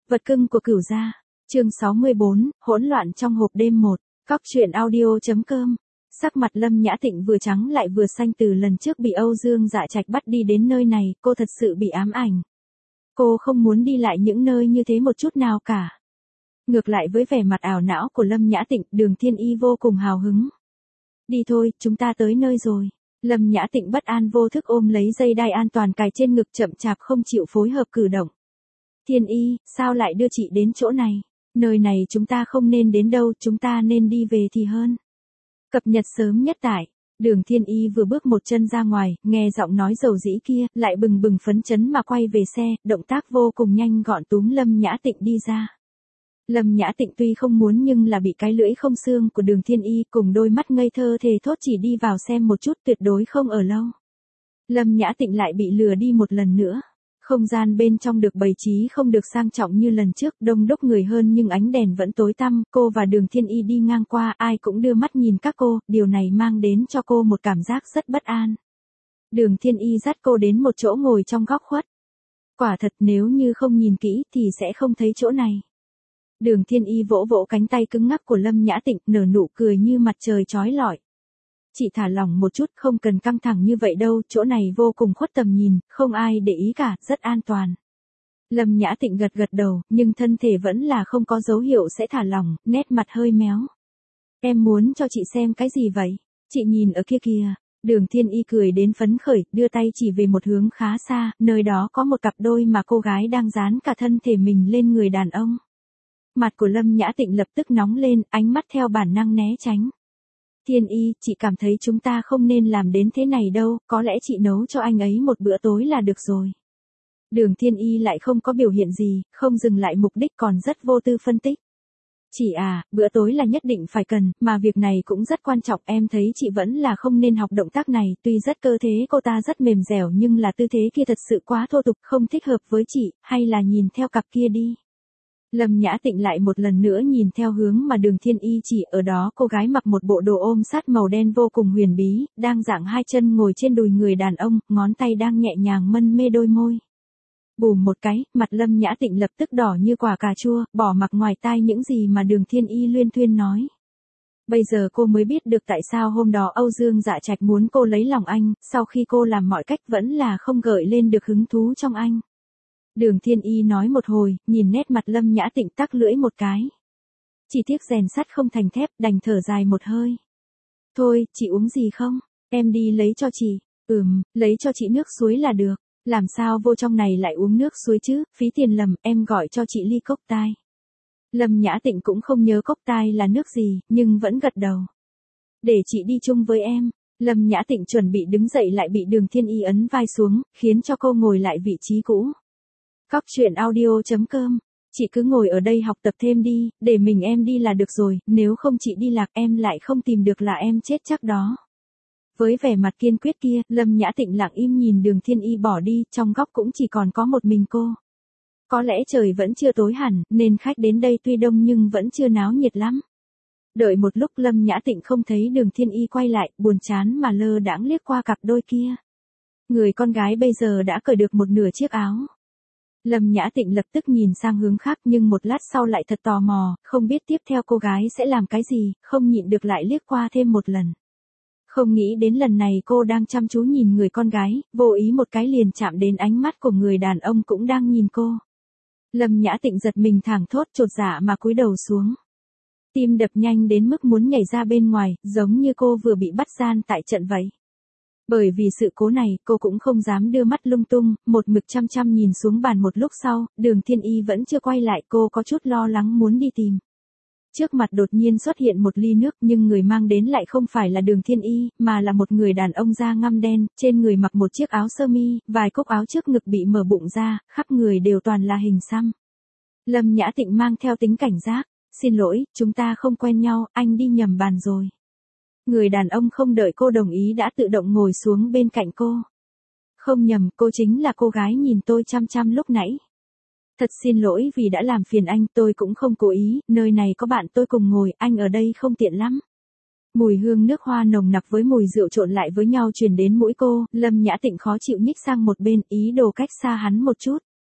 Vật cưng của Cửu gia. Chương 64, hỗn loạn trong hộp đêm 1. Cóc truyện audio.com. Sắc mặt Lâm Nhã Tịnh vừa trắng lại vừa xanh từ lần trước bị Âu Dương Dạ Trạch bắt đi đến nơi này, cô thật sự bị ám ảnh. Cô không muốn đi lại những nơi như thế một chút nào cả. Ngược lại với vẻ mặt ảo não của Lâm Nhã Tịnh, Đường Thiên Y vô cùng hào hứng. Đi thôi, chúng ta tới nơi rồi. Lâm Nhã Tịnh bất an vô thức ôm lấy dây đai an toàn cài trên ngực chậm chạp không chịu phối hợp cử động. Thiên Y, sao lại đưa chị đến chỗ này? Nơi này chúng ta không nên đến đâu, chúng ta nên đi về thì hơn. Cập nhật sớm nhất tại. Đường Thiên Y vừa bước một chân ra ngoài, nghe giọng nói dầu dĩ kia, lại bừng bừng phấn chấn mà quay về xe, động tác vô cùng nhanh gọn túm Lâm Nhã Tịnh đi ra. Lâm Nhã Tịnh tuy không muốn nhưng là bị cái lưỡi không xương của Đường Thiên Y cùng đôi mắt ngây thơ thề thốt chỉ đi vào xem một chút tuyệt đối không ở lâu. Lâm Nhã Tịnh lại bị lừa đi một lần nữa. Không gian bên trong được bày trí không được sang trọng như lần trước, đông đúc người hơn nhưng ánh đèn vẫn tối tăm, cô và Đường Thiên Y đi ngang qua, ai cũng đưa mắt nhìn các cô, điều này mang đến cho cô một cảm giác rất bất an. Đường Thiên Y dắt cô đến một chỗ ngồi trong góc khuất. Quả thật nếu như không nhìn kỹ thì sẽ không thấy chỗ này. Đường Thiên Y vỗ vỗ cánh tay cứng ngắc của Lâm Nhã Tịnh, nở nụ cười như mặt trời chói lọi. Chị thả lỏng một chút, không cần căng thẳng như vậy đâu, chỗ này vô cùng khuất tầm nhìn, không ai để ý cả, rất an toàn. Lâm Nhã Tịnh gật gật đầu, nhưng thân thể vẫn là không có dấu hiệu sẽ thả lỏng, nét mặt hơi méo. Em muốn cho chị xem cái gì vậy? Chị nhìn ở kia kìa. Đường Thiên Y cười đến phấn khởi, đưa tay chỉ về một hướng khá xa, nơi đó có một cặp đôi mà cô gái đang dán cả thân thể mình lên người đàn ông. Mặt của Lâm Nhã Tịnh lập tức nóng lên, ánh mắt theo bản năng né tránh. Thiên Y, chị cảm thấy chúng ta không nên làm đến thế này đâu, có lẽ chị nấu cho anh ấy một bữa tối là được rồi. Đường Thiên Y lại không có biểu hiện gì, không dừng lại mục đích còn rất vô tư phân tích. Chị à, bữa tối là nhất định phải cần, mà việc này cũng rất quan trọng, em thấy chị vẫn là không nên học động tác này, tuy rất cơ thế cô ta rất mềm dẻo nhưng là tư thế kia thật sự quá thô tục, không thích hợp với chị, hay là nhìn theo cặp kia đi. Lâm Nhã Tịnh lại một lần nữa nhìn theo hướng mà Đường Thiên Y chỉ, ở đó cô gái mặc một bộ đồ ôm sát màu đen vô cùng huyền bí, đang dạng hai chân ngồi trên đùi người đàn ông, ngón tay đang nhẹ nhàng mân mê đôi môi. Bùm một cái, mặt Lâm Nhã Tịnh lập tức đỏ như quả cà chua, bỏ mặc ngoài tai những gì mà Đường Thiên Y luyên thuyên nói. Bây giờ cô mới biết được tại sao hôm đó Âu Dương Dạ Trạch muốn cô lấy lòng anh, sau khi cô làm mọi cách vẫn là không gợi lên được hứng thú trong anh. Đường Thiên Y nói một hồi, nhìn nét mặt Lâm Nhã Tịnh tắc lưỡi một cái. Chỉ tiếc rèn sắt không thành thép, đành thở dài một hơi. Thôi, chị uống gì không? Em đi lấy cho chị. Lấy cho chị nước suối là được. Làm sao vô trong này lại uống nước suối chứ, phí tiền lầm, em gọi cho chị ly cốc tai. Lâm Nhã Tịnh cũng không nhớ cốc tai là nước gì, nhưng vẫn gật đầu. Để chị đi chung với em. Lâm Nhã Tịnh chuẩn bị đứng dậy lại bị Đường Thiên Y ấn vai xuống, khiến cho cô ngồi lại vị trí cũ. Cóc truyện audio.com. Chị cứ ngồi ở đây học tập thêm đi, để mình em đi là được rồi, nếu không chị đi lạc em lại không tìm được là em chết chắc đó. Với vẻ mặt kiên quyết kia, Lâm Nhã Tịnh lặng im nhìn Đường Thiên Y bỏ đi, trong góc cũng chỉ còn có một mình cô. Có lẽ trời vẫn chưa tối hẳn, nên khách đến đây tuy đông nhưng vẫn chưa náo nhiệt lắm. Đợi một lúc Lâm Nhã Tịnh không thấy Đường Thiên Y quay lại, buồn chán mà lơ đãng liếc qua cặp đôi kia. Người con gái bây giờ đã cởi được một nửa chiếc áo. Lâm Nhã Tịnh lập tức nhìn sang hướng khác nhưng một lát sau lại thật tò mò, không biết tiếp theo cô gái sẽ làm cái gì, không nhịn được lại liếc qua thêm một lần. Không nghĩ đến lần này cô đang chăm chú nhìn người con gái, vô ý một cái liền chạm đến ánh mắt của người đàn ông cũng đang nhìn cô. Lâm Nhã Tịnh giật mình thảng thốt chột dạ mà cúi đầu xuống. Tim đập nhanh đến mức muốn nhảy ra bên ngoài, giống như cô vừa bị bắt gian tại trận vậy. Bởi vì sự cố này, cô cũng không dám đưa mắt lung tung, một mực chăm chăm nhìn xuống bàn một lúc sau, Đường Thiên Y vẫn chưa quay lại, cô có chút lo lắng muốn đi tìm. Trước mặt đột nhiên xuất hiện một ly nước nhưng người mang đến lại không phải là Đường Thiên Y, mà là một người đàn ông da ngăm đen, trên người mặc một chiếc áo sơ mi, vài cúc áo trước ngực bị mở bụng ra, khắp người đều toàn là hình xăm. Lâm Nhã Tịnh mang theo tính cảnh giác, xin lỗi, chúng ta không quen nhau, anh đi nhầm bàn rồi. Người đàn ông không đợi cô đồng ý đã tự động ngồi xuống bên cạnh cô. Không nhầm, cô chính là cô gái nhìn tôi chăm chăm lúc nãy. Thật xin lỗi vì đã làm phiền anh, tôi cũng không cố ý, nơi này có bạn tôi cùng ngồi, anh ở đây không tiện lắm. Mùi hương nước hoa nồng nặc với mùi rượu trộn lại với nhau truyền đến mũi cô, Lâm Nhã Tịnh khó chịu nhích sang một bên, ý đồ cách xa hắn một chút.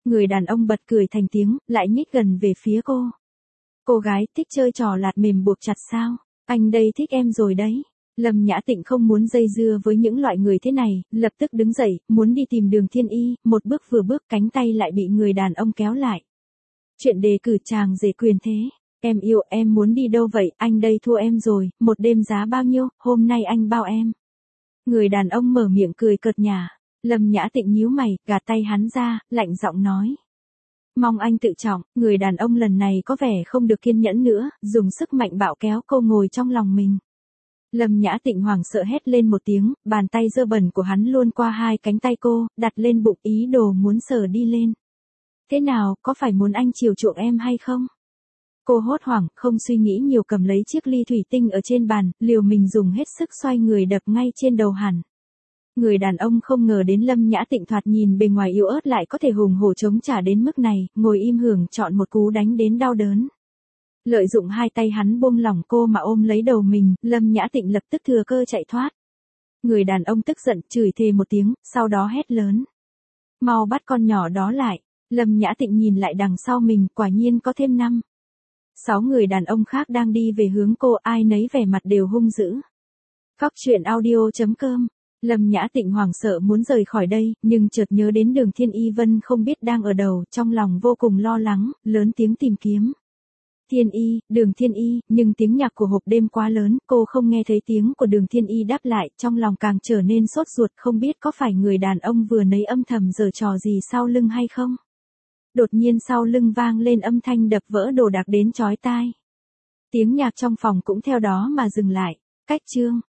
Người đàn ông bật cười thành tiếng, lại nhích gần về phía cô. Cô gái thích chơi trò lạt mềm buộc chặt sao? Anh đây thích em rồi đấy. Lâm Nhã Tịnh không muốn dây dưa với những loại người thế này, lập tức đứng dậy, muốn đi tìm Đường Thiên Y, một bước vừa bước cánh tay lại bị người đàn ông kéo lại. Chuyện đề cử chàng rể quyền thế. Em yêu, em muốn đi đâu vậy? Anh đây thua em rồi, một đêm giá bao nhiêu, hôm nay anh bao em. Người đàn ông mở miệng cười cợt nhả. Lâm Nhã Tịnh nhíu mày, gạt tay hắn ra, lạnh giọng nói. Mong anh tự trọng. Người đàn ông lần này có vẻ không được kiên nhẫn nữa, dùng sức mạnh bạo kéo cô ngồi trong lòng mình. Lâm Nhã Tịnh hoảng sợ hét lên một tiếng, bàn tay dơ bẩn của hắn luôn qua hai cánh tay cô, đặt lên bụng ý đồ muốn sờ đi lên. Thế nào, có phải muốn anh chiều chuộng em hay không? Cô hốt hoảng, không suy nghĩ nhiều cầm lấy chiếc ly thủy tinh ở trên bàn, liều mình dùng hết sức xoay người đập ngay trên đầu hắn. Người đàn ông không ngờ đến Lâm Nhã Tịnh thoạt nhìn bề ngoài yếu ớt lại có thể hùng hổ chống trả đến mức này, ngồi im hưởng chọn một cú đánh đến đau đớn. Lợi dụng hai tay hắn buông lỏng cô mà ôm lấy đầu mình, Lâm Nhã Tịnh lập tức thừa cơ chạy thoát. Người đàn ông tức giận chửi thề một tiếng, sau đó hét lớn. Mau bắt con nhỏ đó lại. Lâm Nhã Tịnh nhìn lại đằng sau mình, quả nhiên có thêm 6 người đàn ông khác đang đi về hướng cô, ai nấy vẻ mặt đều hung dữ. Cóc truyện audio.com. Lâm Nhã Tịnh hoảng sợ muốn rời khỏi đây, nhưng chợt nhớ đến Đường Thiên Y Vân không biết đang ở đâu, trong lòng vô cùng lo lắng, lớn tiếng tìm kiếm. Thiên Y, Đường Thiên Y, nhưng tiếng nhạc của hộp đêm quá lớn, cô không nghe thấy tiếng của Đường Thiên Y đáp lại, trong lòng càng trở nên sốt ruột, không biết có phải người đàn ông vừa nấy âm thầm giở trò gì sau lưng hay không. Đột nhiên sau lưng vang lên âm thanh đập vỡ đồ đạc đến chói tai. Tiếng nhạc trong phòng cũng theo đó mà dừng lại. Cách chương